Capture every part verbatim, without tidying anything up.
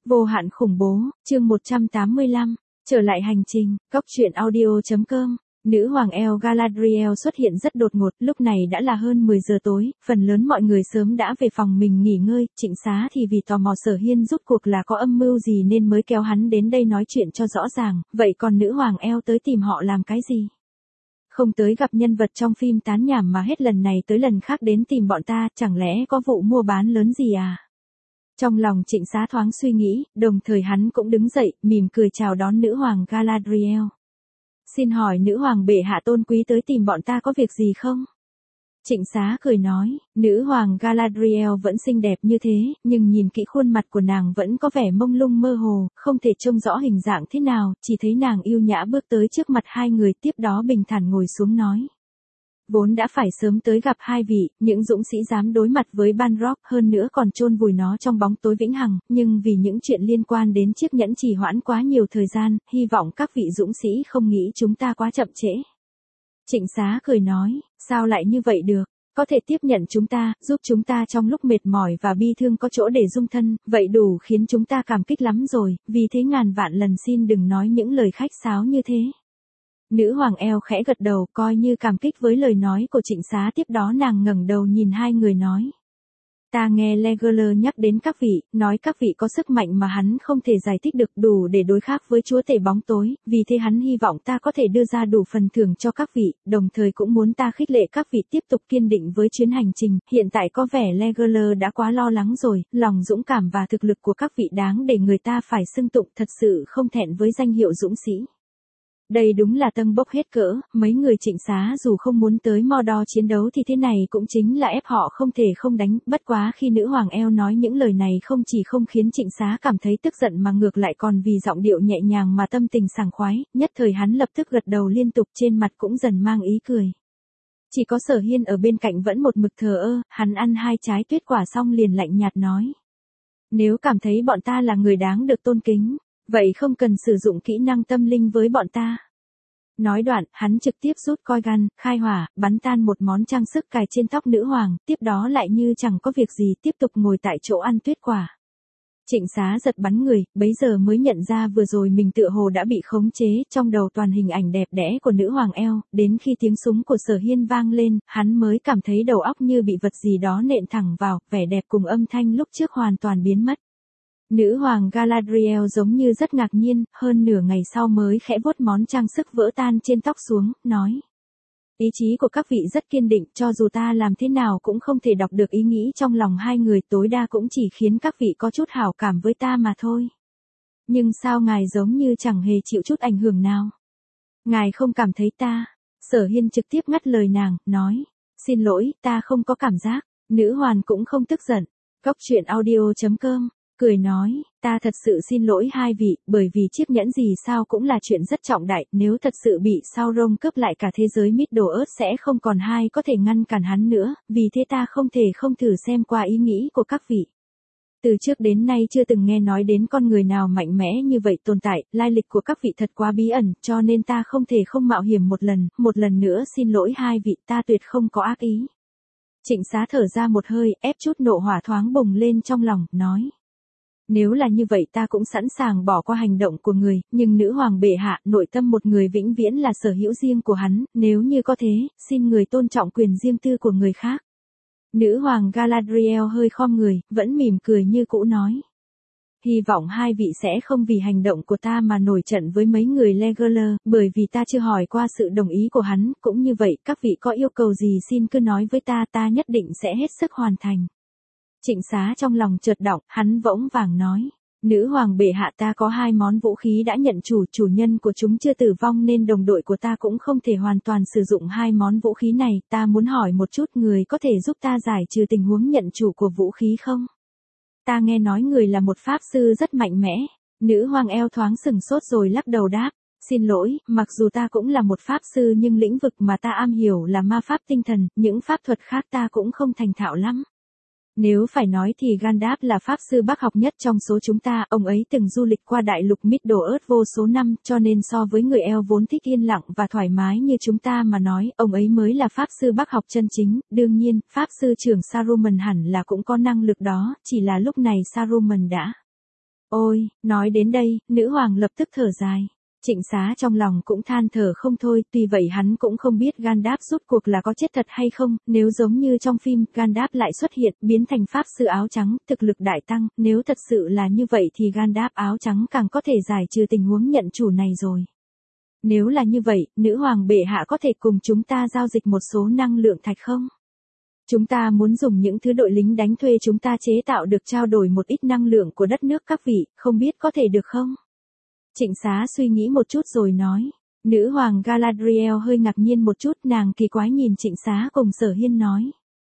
Vô hạn khủng bố, chương một trăm tám mươi lăm, trở lại hành trình, góc truyện audio chấm com. Nữ hoàng El Galadriel xuất hiện rất đột ngột, lúc này đã là hơn mười giờ tối, phần lớn mọi người sớm đã về phòng mình nghỉ ngơi, Trịnh Xá thì vì tò mò Sở Hiên rút cuộc là có âm mưu gì nên mới kéo hắn đến đây nói chuyện cho rõ ràng, vậy còn nữ hoàng El tới tìm họ làm cái gì? Không tới gặp nhân vật trong phim tán nhảm mà hết lần này tới lần khác đến tìm bọn ta, chẳng lẽ có vụ mua bán lớn gì à? Trong lòng Trịnh Xá thoáng suy nghĩ, đồng thời hắn cũng đứng dậy, mỉm cười chào đón nữ hoàng Galadriel. Xin hỏi nữ hoàng bệ hạ tôn quý tới tìm bọn ta có việc gì không? Trịnh Xá cười nói, nữ hoàng Galadriel vẫn xinh đẹp như thế, nhưng nhìn kỹ khuôn mặt của nàng vẫn có vẻ mông lung mơ hồ, không thể trông rõ hình dạng thế nào, chỉ thấy nàng yêu nhã bước tới trước mặt hai người, tiếp đó bình thản ngồi xuống nói. Vốn đã phải sớm tới gặp hai vị, những dũng sĩ dám đối mặt với Balrog, hơn nữa còn chôn vùi nó trong bóng tối vĩnh hằng, nhưng vì những chuyện liên quan đến chiếc nhẫn trì hoãn quá nhiều thời gian, hy vọng các vị dũng sĩ không nghĩ chúng ta quá chậm trễ. Trịnh Xá cười nói, sao lại như vậy được, có thể tiếp nhận chúng ta, giúp chúng ta trong lúc mệt mỏi và bi thương có chỗ để dung thân, vậy đủ khiến chúng ta cảm kích lắm rồi, vì thế ngàn vạn lần xin đừng nói những lời khách sáo như thế. Nữ hoàng El khẽ gật đầu coi như cảm kích với lời nói của Trịnh Xá, tiếp đó nàng ngẩng đầu nhìn hai người nói. Ta nghe Legolas nhắc đến các vị, nói các vị có sức mạnh mà hắn không thể giải thích được đủ để đối kháng với chúa tể bóng tối, vì thế hắn hy vọng ta có thể đưa ra đủ phần thưởng cho các vị, đồng thời cũng muốn ta khích lệ các vị tiếp tục kiên định với chuyến hành trình, hiện tại có vẻ Legolas đã quá lo lắng rồi, lòng dũng cảm và thực lực của các vị đáng để người ta phải xưng tụng, thật sự không thẹn với danh hiệu dũng sĩ. Đây đúng là tâng bốc hết cỡ, mấy người Trịnh Xá dù không muốn tới Mordor chiến đấu thì thế này cũng chính là ép họ không thể không đánh, bất quá khi nữ hoàng El nói những lời này không chỉ không khiến Trịnh Xá cảm thấy tức giận mà ngược lại còn vì giọng điệu nhẹ nhàng mà tâm tình sảng khoái, nhất thời hắn lập tức gật đầu liên tục, trên mặt cũng dần mang ý cười. Chỉ có Sở Hiên ở bên cạnh vẫn một mực thờ ơ, hắn ăn hai trái tuyết quả xong liền lạnh nhạt nói. Nếu cảm thấy bọn ta là người đáng được tôn kính, vậy không cần sử dụng kỹ năng tâm linh với bọn ta. Nói đoạn, hắn trực tiếp rút coi gun, khai hỏa, bắn tan một món trang sức cài trên tóc nữ hoàng, tiếp đó lại như chẳng có việc gì tiếp tục ngồi tại chỗ ăn tuyết quả. Trịnh Xá giật bắn người, bấy giờ mới nhận ra vừa rồi mình tựa hồ đã bị khống chế, trong đầu toàn hình ảnh đẹp đẽ của nữ hoàng El, đến khi tiếng súng của Sở Hiên vang lên, hắn mới cảm thấy đầu óc như bị vật gì đó nện thẳng vào, vẻ đẹp cùng âm thanh lúc trước hoàn toàn biến mất. Nữ hoàng Galadriel giống như rất ngạc nhiên, hơn nửa ngày sau mới khẽ vuốt món trang sức vỡ tan trên tóc xuống, nói. Ý chí của các vị rất kiên định, cho dù ta làm thế nào cũng không thể đọc được ý nghĩ trong lòng hai người, tối đa cũng chỉ khiến các vị có chút hảo cảm với ta mà thôi. Nhưng sao ngài giống như chẳng hề chịu chút ảnh hưởng nào? Ngài không cảm thấy ta? Sở Hiên trực tiếp ngắt lời nàng, nói. Xin lỗi, ta không có cảm giác. Nữ hoàng cũng không tức giận. Góc truyện audio chấm com. Cười nói, ta thật sự xin lỗi hai vị, bởi vì chiếc nhẫn gì sao cũng là chuyện rất trọng đại, nếu thật sự bị Sauron cướp lại cả thế giới Middle-earth sẽ không còn ai có thể ngăn cản hắn nữa, vì thế ta không thể không thử xem qua ý nghĩ của các vị. Từ trước đến nay chưa từng nghe nói đến con người nào mạnh mẽ như vậy tồn tại, lai lịch của các vị thật quá bí ẩn, cho nên ta không thể không mạo hiểm một lần, một lần nữa xin lỗi hai vị, ta tuyệt không có ác ý. Trịnh Xá thở ra một hơi, ép chút nộ hỏa thoáng bùng lên trong lòng, nói. Nếu là như vậy ta cũng sẵn sàng bỏ qua hành động của người, nhưng nữ hoàng bệ hạ, nội tâm một người vĩnh viễn là sở hữu riêng của hắn, nếu như có thế, xin người tôn trọng quyền riêng tư của người khác. Nữ hoàng Galadriel hơi khom người, vẫn mỉm cười như cũ nói. Hy vọng hai vị sẽ không vì hành động của ta mà nổi trận với mấy người Legolas, bởi vì ta chưa hỏi qua sự đồng ý của hắn, cũng như vậy, các vị có yêu cầu gì xin cứ nói với ta, ta nhất định sẽ hết sức hoàn thành. Trịnh Xá trong lòng chợt động, hắn vỗng vàng nói. Nữ hoàng bệ hạ, ta có hai món vũ khí đã nhận chủ, chủ nhân của chúng chưa tử vong nên đồng đội của ta cũng không thể hoàn toàn sử dụng hai món vũ khí này, ta muốn hỏi một chút, người có thể giúp ta giải trừ tình huống nhận chủ của vũ khí không? Ta nghe nói người là một pháp sư rất mạnh mẽ. Nữ hoàng El thoáng sừng sốt rồi lắc đầu đáp. Xin lỗi, mặc dù ta cũng là một pháp sư nhưng lĩnh vực mà ta am hiểu là ma pháp tinh thần, những pháp thuật khác ta cũng không thành thạo lắm. Nếu phải nói thì Gandalf là pháp sư bác học nhất trong số chúng ta, ông ấy từng du lịch qua đại lục Middle-earth vô số năm, cho nên so với người El vốn thích yên lặng và thoải mái như chúng ta mà nói, ông ấy mới là pháp sư bác học chân chính, đương nhiên, pháp sư trưởng Saruman hẳn là cũng có năng lực đó, chỉ là lúc này Saruman đã Ôi, nói đến đây, nữ hoàng lập tức thở dài. Trịnh Xá trong lòng cũng than thở không thôi, tuy vậy hắn cũng không biết Gandalf rốt cuộc là có chết thật hay không, nếu giống như trong phim, Gandalf lại xuất hiện, biến thành pháp sư áo trắng, thực lực đại tăng, nếu thật sự là như vậy thì Gandalf áo trắng càng có thể giải trừ tình huống nhận chủ này rồi. Nếu là như vậy, nữ hoàng bệ hạ có thể cùng chúng ta giao dịch một số năng lượng thạch không? Chúng ta muốn dùng những thứ đội lính đánh thuê chúng ta chế tạo được trao đổi một ít năng lượng của đất nước các vị, không biết có thể được không? Trịnh Xá suy nghĩ một chút rồi nói. Nữ hoàng Galadriel hơi ngạc nhiên một chút, nàng kỳ quái nhìn Trịnh Xá cùng Sở Hiên nói.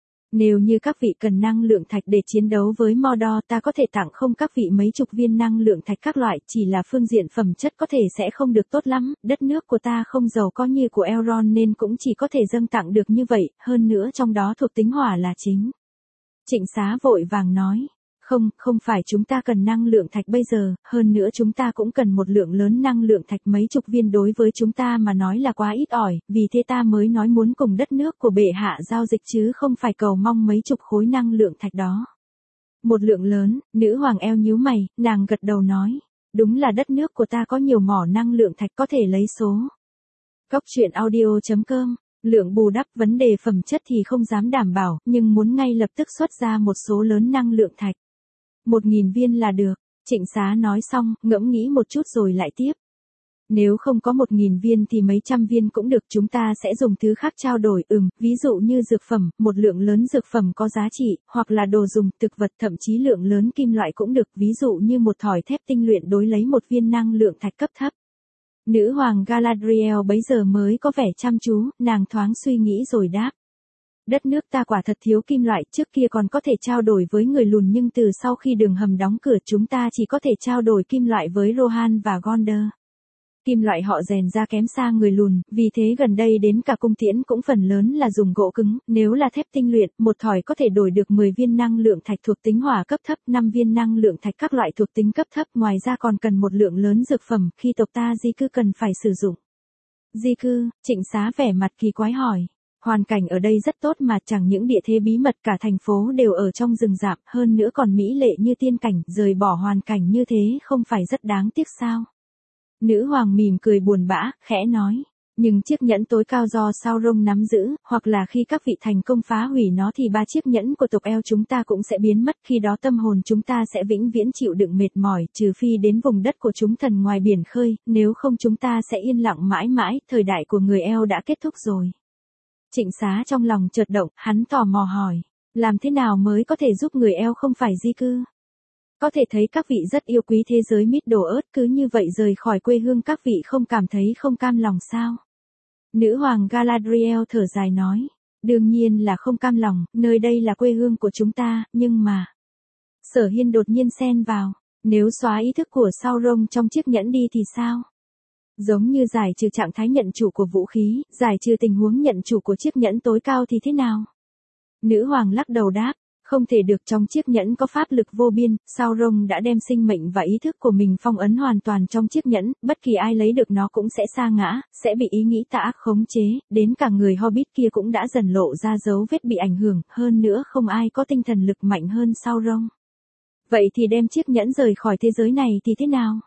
Nếu như các vị cần năng lượng thạch để chiến đấu với Mordor, ta có thể tặng không các vị mấy chục viên năng lượng thạch các loại, chỉ là phương diện phẩm chất có thể sẽ không được tốt lắm, đất nước của ta không giàu có như của Elrond nên cũng chỉ có thể dâng tặng được như vậy, hơn nữa trong đó thuộc tính hỏa là chính. Trịnh Xá vội vàng nói. Không, không phải chúng ta cần năng lượng thạch bây giờ, hơn nữa chúng ta cũng cần một lượng lớn năng lượng thạch, mấy chục viên đối với chúng ta mà nói là quá ít ỏi, vì thế ta mới nói muốn cùng đất nước của bệ hạ giao dịch chứ không phải cầu mong mấy chục khối năng lượng thạch đó. Một lượng lớn, nữ hoàng eo nhíu mày, nàng gật đầu nói, đúng là đất nước của ta có nhiều mỏ năng lượng thạch có thể lấy số. Cóc truyện audio chấm com. Lượng bù đắp vấn đề phẩm chất thì không dám đảm bảo, nhưng muốn ngay lập tức xuất ra một số lớn năng lượng thạch. Một nghìn viên là được, Trịnh Xá nói xong, ngẫm nghĩ một chút rồi lại tiếp. Nếu không có một nghìn viên thì mấy trăm viên cũng được, chúng ta sẽ dùng thứ khác trao đổi, ừm, ví dụ như dược phẩm, một lượng lớn dược phẩm có giá trị, hoặc là đồ dùng, thực vật, thậm chí lượng lớn kim loại cũng được, ví dụ như một thỏi thép tinh luyện đối lấy một viên năng lượng thạch cấp thấp. Nữ hoàng Galadriel bấy giờ mới có vẻ chăm chú, nàng thoáng suy nghĩ rồi đáp. Đất nước ta quả thật thiếu kim loại, trước kia còn có thể trao đổi với người lùn nhưng từ sau khi đường hầm đóng cửa chúng ta chỉ có thể trao đổi kim loại với Rohan và Gondor. Kim loại họ rèn ra kém xa người lùn, vì thế gần đây đến cả cung tiễn cũng phần lớn là dùng gỗ cứng, nếu là thép tinh luyện, một thỏi có thể đổi được mười viên năng lượng thạch thuộc tính hỏa cấp thấp, năm viên năng lượng thạch các loại thuộc tính cấp thấp, ngoài ra còn cần một lượng lớn dược phẩm, khi tộc ta di cư cần phải sử dụng. Di cư, Trịnh Xá vẻ mặt kỳ quái hỏi. Hoàn cảnh ở đây rất tốt mà, chẳng những địa thế bí mật, cả thành phố đều ở trong rừng rậm, hơn nữa còn mỹ lệ như tiên cảnh, rời bỏ hoàn cảnh như thế không phải rất đáng tiếc sao? Nữ hoàng mỉm cười buồn bã, khẽ nói, nhưng chiếc nhẫn tối cao do Sauron nắm giữ, hoặc là khi các vị thành công phá hủy nó thì ba chiếc nhẫn của tộc eo chúng ta cũng sẽ biến mất, khi đó tâm hồn chúng ta sẽ vĩnh viễn chịu đựng mệt mỏi, trừ phi đến vùng đất của chúng thần ngoài biển khơi, nếu không chúng ta sẽ yên lặng mãi mãi, thời đại của người eo đã kết thúc rồi. Trịnh Xá trong lòng chợt động, hắn tò mò hỏi, làm thế nào mới có thể giúp người eo không phải di cư? Có thể thấy các vị rất yêu quý thế giới Middle-earth, cứ như vậy rời khỏi quê hương các vị không cảm thấy không cam lòng sao? Nữ hoàng Galadriel thở dài nói, đương nhiên là không cam lòng, nơi đây là quê hương của chúng ta, nhưng mà... Sở Hiên đột nhiên xen vào, nếu xóa ý thức của Sauron trong chiếc nhẫn đi thì sao? Giống như giải trừ trạng thái nhận chủ của vũ khí, giải trừ tình huống nhận chủ của chiếc nhẫn tối cao thì thế nào? Nữ hoàng lắc đầu đáp, không thể được, trong chiếc nhẫn có pháp lực vô biên, Sauron đã đem sinh mệnh và ý thức của mình phong ấn hoàn toàn trong chiếc nhẫn, bất kỳ ai lấy được nó cũng sẽ sa ngã, sẽ bị ý nghĩ tà ác khống chế, đến cả người Hobbit kia cũng đã dần lộ ra dấu vết bị ảnh hưởng, hơn nữa không ai có tinh thần lực mạnh hơn Sauron. Vậy thì đem chiếc nhẫn rời khỏi thế giới này thì thế nào?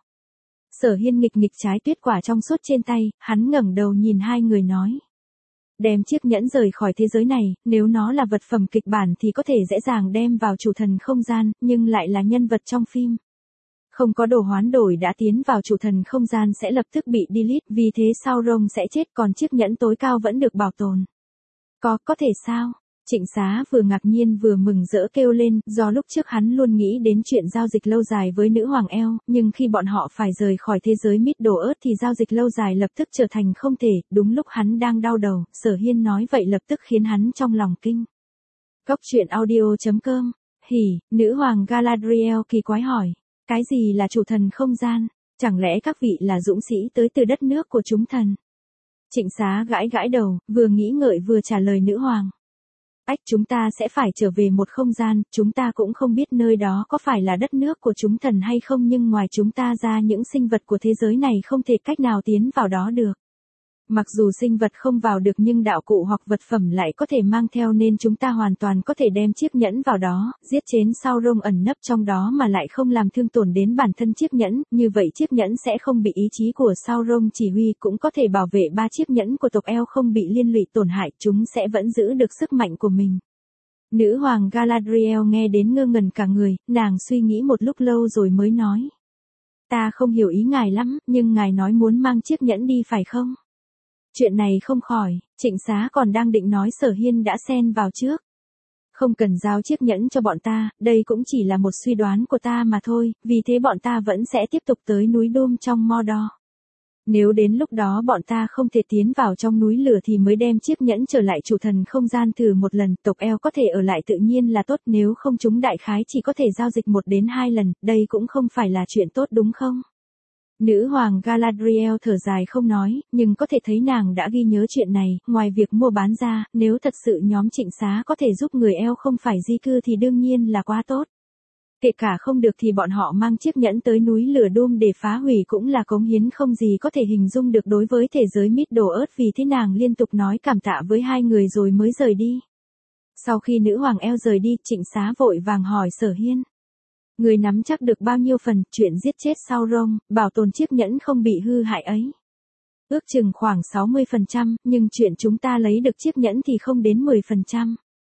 Sở Hiên nghịch nghịch trái tuyết quả trong suốt trên tay, hắn ngẩng đầu nhìn hai người nói. Đem chiếc nhẫn rời khỏi thế giới này, nếu nó là vật phẩm kịch bản thì có thể dễ dàng đem vào chủ thần không gian, nhưng lại là nhân vật trong phim. Không có đồ hoán đổi đã tiến vào chủ thần không gian sẽ lập tức bị delete, vì thế Sauron sẽ chết, còn chiếc nhẫn tối cao vẫn được bảo tồn. Có, có thể sao? Trịnh Xá vừa ngạc nhiên vừa mừng rỡ kêu lên, do lúc trước hắn luôn nghĩ đến chuyện giao dịch lâu dài với nữ hoàng eo, nhưng khi bọn họ phải rời khỏi thế giới Middle-earth thì giao dịch lâu dài lập tức trở thành không thể, đúng lúc hắn đang đau đầu, Sở Hiên nói vậy lập tức khiến hắn trong lòng kinh. Cóc truyện audio chấm com, hỉ, nữ hoàng Galadriel kỳ quái hỏi, cái gì là chủ thần không gian, chẳng lẽ các vị là dũng sĩ tới từ đất nước của chúng thần? Trịnh Xá gãi gãi đầu, vừa nghĩ ngợi vừa trả lời nữ hoàng. Ách, chúng ta sẽ phải trở về một không gian, chúng ta cũng không biết nơi đó có phải là đất nước của chúng thần hay không, nhưng ngoài chúng ta ra những sinh vật của thế giới này không thể cách nào tiến vào đó được. Mặc dù sinh vật không vào được nhưng đạo cụ hoặc vật phẩm lại có thể mang theo nên chúng ta hoàn toàn có thể đem chiếc nhẫn vào đó, giết chết Sauron ẩn nấp trong đó mà lại không làm thương tổn đến bản thân chiếc nhẫn, như vậy chiếc nhẫn sẽ không bị ý chí của Sauron chỉ huy, cũng có thể bảo vệ ba chiếc nhẫn của tộc Elf không bị liên lụy tổn hại, chúng sẽ vẫn giữ được sức mạnh của mình. Nữ hoàng Galadriel nghe đến ngơ ngẩn cả người, nàng suy nghĩ một lúc lâu rồi mới nói. Ta không hiểu ý ngài lắm, nhưng ngài nói muốn mang chiếc nhẫn đi phải không? Chuyện này không khỏi, Trịnh Xá còn đang định nói Sở Hiên đã xen vào trước. Không cần giao chiếc nhẫn cho bọn ta, đây cũng chỉ là một suy đoán của ta mà thôi, vì thế bọn ta vẫn sẽ tiếp tục tới núi Doom trong Mordor. Nếu đến lúc đó bọn ta không thể tiến vào trong núi lửa thì mới đem chiếc nhẫn trở lại chủ thần không gian thử một lần, tộc Elf có thể ở lại tự nhiên là tốt, nếu không chúng đại khái chỉ có thể giao dịch một đến hai lần, đây cũng không phải là chuyện tốt đúng không? Nữ hoàng Galadriel thở dài không nói, nhưng có thể thấy nàng đã ghi nhớ chuyện này, ngoài việc mua bán ra, nếu thật sự nhóm Trịnh Xá có thể giúp người Elf không phải di cư thì đương nhiên là quá tốt. Kể cả không được thì bọn họ mang chiếc nhẫn tới núi lửa Doom để phá hủy cũng là cống hiến không gì có thể hình dung được đối với thế giới Middle-earth, vì thế nàng liên tục nói cảm tạ với hai người rồi mới rời đi. Sau khi nữ hoàng Elf rời đi, Trịnh Xá vội vàng hỏi Sở Hiên. Người nắm chắc được bao nhiêu phần chuyện giết chết Sauron, bảo tồn chiếc nhẫn không bị hư hại ấy? Ước chừng khoảng sáu mươi phần trăm, nhưng chuyện chúng ta lấy được chiếc nhẫn thì không đến mười phần trăm.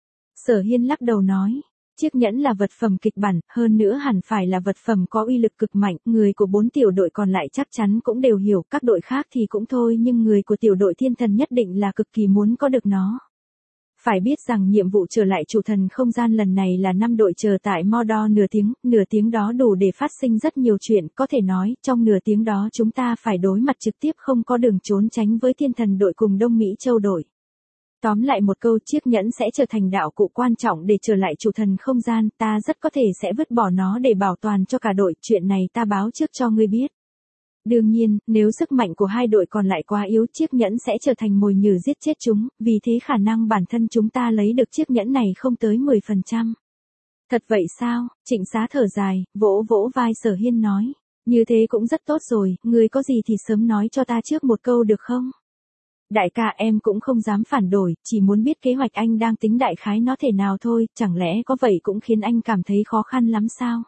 Sở Hiên lắc đầu nói. Chiếc nhẫn là vật phẩm kịch bản, hơn nữa hẳn phải là vật phẩm có uy lực cực mạnh, người của bốn tiểu đội còn lại chắc chắn cũng đều hiểu, các đội khác thì cũng thôi, nhưng người của tiểu đội thiên thần nhất định là cực kỳ muốn có được nó. Phải biết rằng nhiệm vụ trở lại chủ thần không gian lần này là năm đội chờ tại Mordor nửa tiếng, nửa tiếng đó đủ để phát sinh rất nhiều chuyện, có thể nói, trong nửa tiếng đó chúng ta phải đối mặt trực tiếp không có đường trốn tránh với thiên thần đội cùng Đông Mỹ Châu đội. Tóm lại một câu, chiếc nhẫn sẽ trở thành đạo cụ quan trọng để trở lại chủ thần không gian, ta rất có thể sẽ vứt bỏ nó để bảo toàn cho cả đội, chuyện này ta báo trước cho ngươi biết. Đương nhiên, nếu sức mạnh của hai đội còn lại quá yếu, chiếc nhẫn sẽ trở thành mồi nhử giết chết chúng, vì thế khả năng bản thân chúng ta lấy được chiếc nhẫn này không tới mười phần trăm. Thật vậy sao? Trịnh Xá thở dài, vỗ vỗ vai Sở Hiên nói. Như thế cũng rất tốt rồi, ngươi có gì thì sớm nói cho ta trước một câu được không? Đại ca, em cũng không dám phản đổi, chỉ muốn biết kế hoạch anh đang tính đại khái nó thể nào thôi, chẳng lẽ có vậy cũng khiến anh cảm thấy khó khăn lắm sao?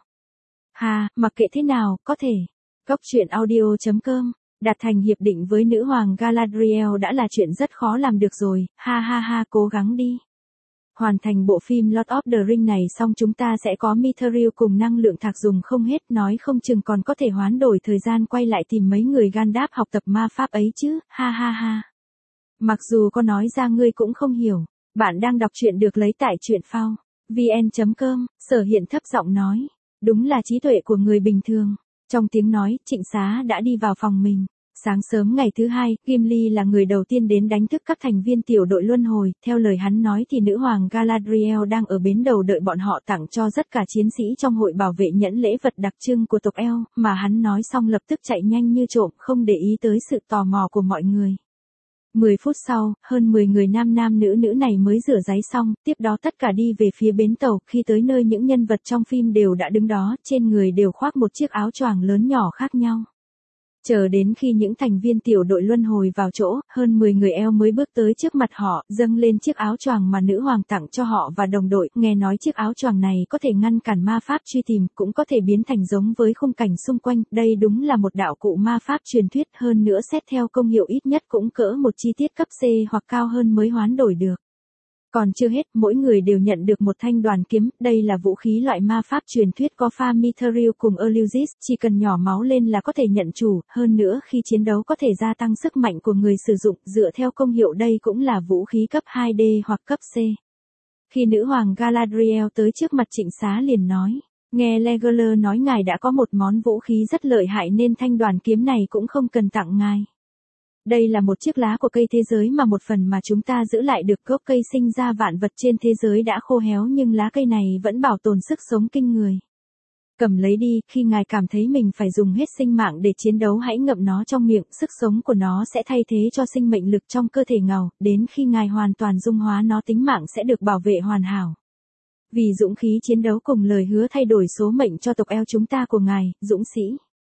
Hà, mặc kệ thế nào, có thể. Góc truyện audio chấm com, đạt thành hiệp định với nữ hoàng Galadriel đã là chuyện rất khó làm được rồi, ha ha ha, cố gắng đi. Hoàn thành bộ phim Lord of the Rings này xong chúng ta sẽ có Mithril cùng năng lượng thạc dùng không hết, nói không chừng còn có thể hoán đổi thời gian quay lại tìm mấy người Gandalf học tập ma pháp ấy chứ, ha ha ha. Mặc dù có nói ra ngươi cũng không hiểu, bạn đang đọc truyện được lấy tại truyện phao vn chấm com, Sở Hiện thấp giọng nói, đúng là trí tuệ của người bình thường. Trong tiếng nói, Trịnh Xá đã đi vào phòng mình. Sáng sớm ngày thứ hai, Gimli là người đầu tiên đến đánh thức các thành viên tiểu đội luân hồi, theo lời hắn nói thì nữ hoàng Galadriel đang ở bến đầu đợi bọn họ tặng cho tất cả chiến sĩ trong hội bảo vệ nhẫn lễ vật đặc trưng của tộc Elf, mà hắn nói xong lập tức chạy nhanh như trộm, không để ý tới sự tò mò của mọi người. mười phút sau, hơn mười người nam nam nữ nữ này mới rửa ráy xong, tiếp đó tất cả đi về phía bến tàu, khi tới nơi những nhân vật trong phim đều đã đứng đó, trên người đều khoác một chiếc áo choàng lớn nhỏ khác nhau. Chờ đến khi những thành viên tiểu đội luân hồi vào chỗ, hơn mười người Elf mới bước tới trước mặt họ, dâng lên chiếc áo choàng mà nữ hoàng tặng cho họ và đồng đội, nghe nói chiếc áo choàng này có thể ngăn cản ma pháp truy tìm, cũng có thể biến thành giống với khung cảnh xung quanh, đây đúng là một đạo cụ ma pháp truyền thuyết, hơn nữa xét theo công hiệu ít nhất cũng cỡ một chi tiết cấp C hoặc cao hơn mới hoán đổi được. Còn chưa hết, mỗi người đều nhận được một thanh đoàn kiếm, đây là vũ khí loại ma pháp truyền thuyết có pha Mithril cùng Eleusis, chỉ cần nhỏ máu lên là có thể nhận chủ, hơn nữa khi chiến đấu có thể gia tăng sức mạnh của người sử dụng, dựa theo công hiệu đây cũng là vũ khí cấp hai D hoặc cấp C. Khi nữ hoàng Galadriel tới trước mặt Trịnh Xá liền nói, nghe Legolas nói ngài đã có một món vũ khí rất lợi hại nên thanh đoàn kiếm này cũng không cần tặng ngài. Đây là một chiếc lá của cây thế giới mà một phần mà chúng ta giữ lại được, gốc cây sinh ra vạn vật trên thế giới đã khô héo nhưng lá cây này vẫn bảo tồn sức sống kinh người. Cầm lấy đi, khi ngài cảm thấy mình phải dùng hết sinh mạng để chiến đấu hãy ngậm nó trong miệng, sức sống của nó sẽ thay thế cho sinh mệnh lực trong cơ thể ngài, đến khi ngài hoàn toàn dung hóa nó tính mạng sẽ được bảo vệ hoàn hảo. Vì dũng khí chiến đấu cùng lời hứa thay đổi số mệnh cho tộc Elf chúng ta của ngài, dũng sĩ.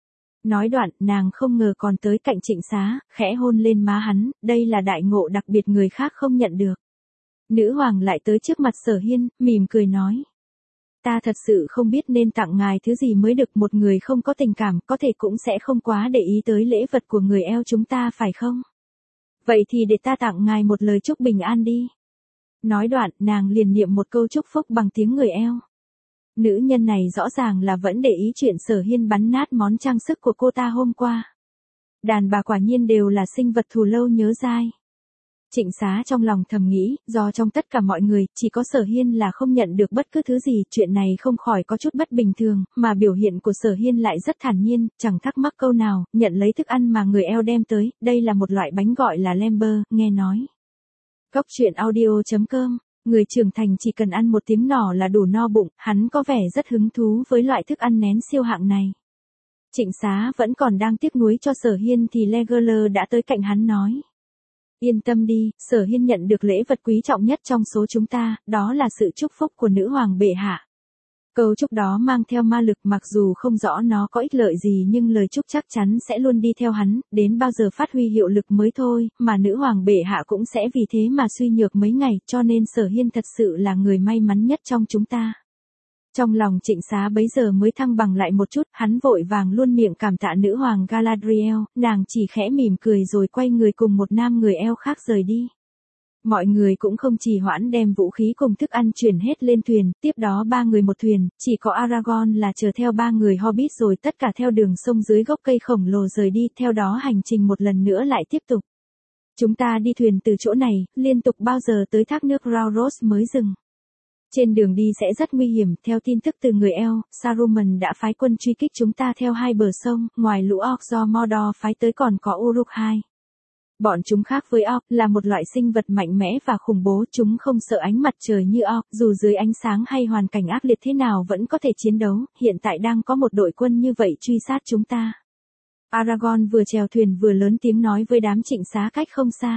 Nói đoạn, nàng không ngờ còn tới cạnh Trịnh Xá, khẽ hôn lên má hắn, đây là đại ngộ đặc biệt người khác không nhận được. Nữ hoàng lại tới trước mặt Sở Hiên, mỉm cười nói. Ta thật sự không biết nên tặng ngài thứ gì mới được, một người không có tình cảm, có thể cũng sẽ không quá để ý tới lễ vật của người eo chúng ta phải không? Vậy thì để ta tặng ngài một lời chúc bình an đi. Nói đoạn, nàng liền niệm một câu chúc phúc bằng tiếng người eo. Nữ nhân này rõ ràng là vẫn để ý chuyện Sở Hiên bắn nát món trang sức của cô ta hôm qua. Đàn bà quả nhiên đều là sinh vật thù lâu nhớ dai. Trịnh Xá trong lòng thầm nghĩ, do trong tất cả mọi người, chỉ có Sở Hiên là không nhận được bất cứ thứ gì, chuyện này không khỏi có chút bất bình thường, mà biểu hiện của Sở Hiên lại rất thản nhiên, chẳng thắc mắc câu nào, nhận lấy thức ăn mà người eo đem tới, đây là một loại bánh gọi là lember, nghe nói. Góc truyện audio chấm com, người trưởng thành chỉ cần ăn một tiếng nỏ là đủ no bụng, hắn có vẻ rất hứng thú với loại thức ăn nén siêu hạng này. Trịnh Xá vẫn còn đang tiếc nuối cho Sở Hiên thì Legolas đã tới cạnh hắn nói. Yên tâm đi, Sở Hiên nhận được lễ vật quý trọng nhất trong số chúng ta, đó là sự chúc phúc của nữ hoàng bệ hạ. Câu chúc đó mang theo ma lực, mặc dù không rõ nó có ích lợi gì nhưng lời chúc chắc chắn sẽ luôn đi theo hắn, đến bao giờ phát huy hiệu lực mới thôi, mà nữ hoàng bệ hạ cũng sẽ vì thế mà suy nhược mấy ngày, cho nên Sở Hiên thật sự là người may mắn nhất trong chúng ta. Trong lòng Trịnh Xá bấy giờ mới thăng bằng lại một chút, hắn vội vàng luôn miệng cảm tạ nữ hoàng Galadriel, nàng chỉ khẽ mỉm cười rồi quay người cùng một nam người eo khác rời đi. Mọi người cũng không trì hoãn đem vũ khí cùng thức ăn chuyển hết lên thuyền, tiếp đó ba người một thuyền, chỉ có Aragorn là chờ theo ba người Hobbit rồi tất cả theo đường sông dưới gốc cây khổng lồ rời đi, theo đó hành trình một lần nữa lại tiếp tục. Chúng ta đi thuyền từ chỗ này, liên tục bao giờ tới thác nước Rauros mới dừng. Trên đường đi sẽ rất nguy hiểm, theo tin tức từ người eo, Saruman đã phái quân truy kích chúng ta theo hai bờ sông, ngoài lũ orc do Mordor phái tới còn có Uruk-hai. Bọn chúng khác với orc, là một loại sinh vật mạnh mẽ và khủng bố, chúng không sợ ánh mặt trời như orc, dù dưới ánh sáng hay hoàn cảnh ác liệt thế nào vẫn có thể chiến đấu, hiện tại đang có một đội quân như vậy truy sát chúng ta. Aragorn vừa chèo thuyền vừa lớn tiếng nói với đám Trịnh Xá cách không xa.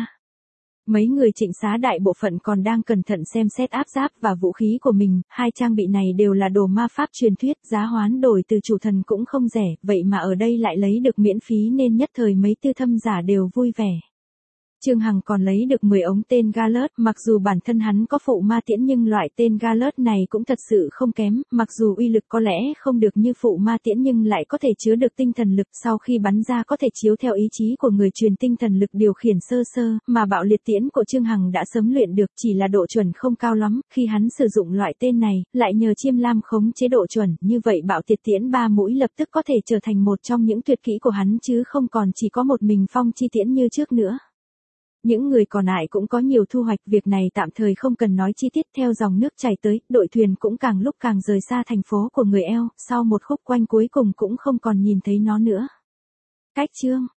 Mấy người Trịnh Xá đại bộ phận còn đang cẩn thận xem xét áp giáp và vũ khí của mình, hai trang bị này đều là đồ ma pháp truyền thuyết, giá hoán đổi từ chủ thần cũng không rẻ, vậy mà ở đây lại lấy được miễn phí nên nhất thời mấy tư thâm giả đều vui vẻ. Trương Hằng còn lấy được mười ống tên Galert, mặc dù bản thân hắn có phụ ma tiễn nhưng loại tên Galert này cũng thật sự không kém, mặc dù uy lực có lẽ không được như phụ ma tiễn nhưng lại có thể chứa được tinh thần lực, sau khi bắn ra có thể chiếu theo ý chí của người truyền tinh thần lực điều khiển sơ sơ, mà bạo liệt tiễn của Trương Hằng đã sớm luyện được, chỉ là độ chuẩn không cao lắm, khi hắn sử dụng loại tên này, lại nhờ Chiêm Lam khống chế độ chuẩn, như vậy bạo liệt tiễn ba mũi lập tức có thể trở thành một trong những tuyệt kỹ của hắn chứ không còn chỉ có một mình phong chi tiễn như trước nữa. Những người còn lại cũng có nhiều thu hoạch, việc này tạm thời không cần nói chi tiết, theo dòng nước chảy tới, đội thuyền cũng càng lúc càng rời xa thành phố của người eo, sau một khúc quanh cuối cùng cũng không còn nhìn thấy nó nữa. Cách chương